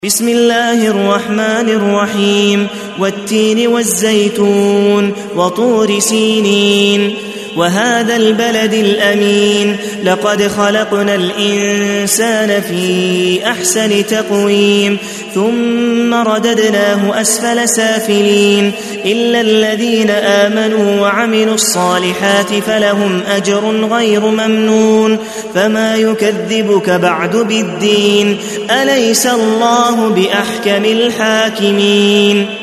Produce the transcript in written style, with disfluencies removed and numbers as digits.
بسم الله الرحمن الرحيم والتين والزيتون وطور سينين وهذا البلد الأمين لقد خلقنا الإنسان في أحسن تقويم ثم رددناه أسفل سافلين إلا الذين آمنوا وعملوا الصالحات فلهم أجر غير ممنون فما يكذبك بعد بالدين أليس الله بأحكم الحاكمين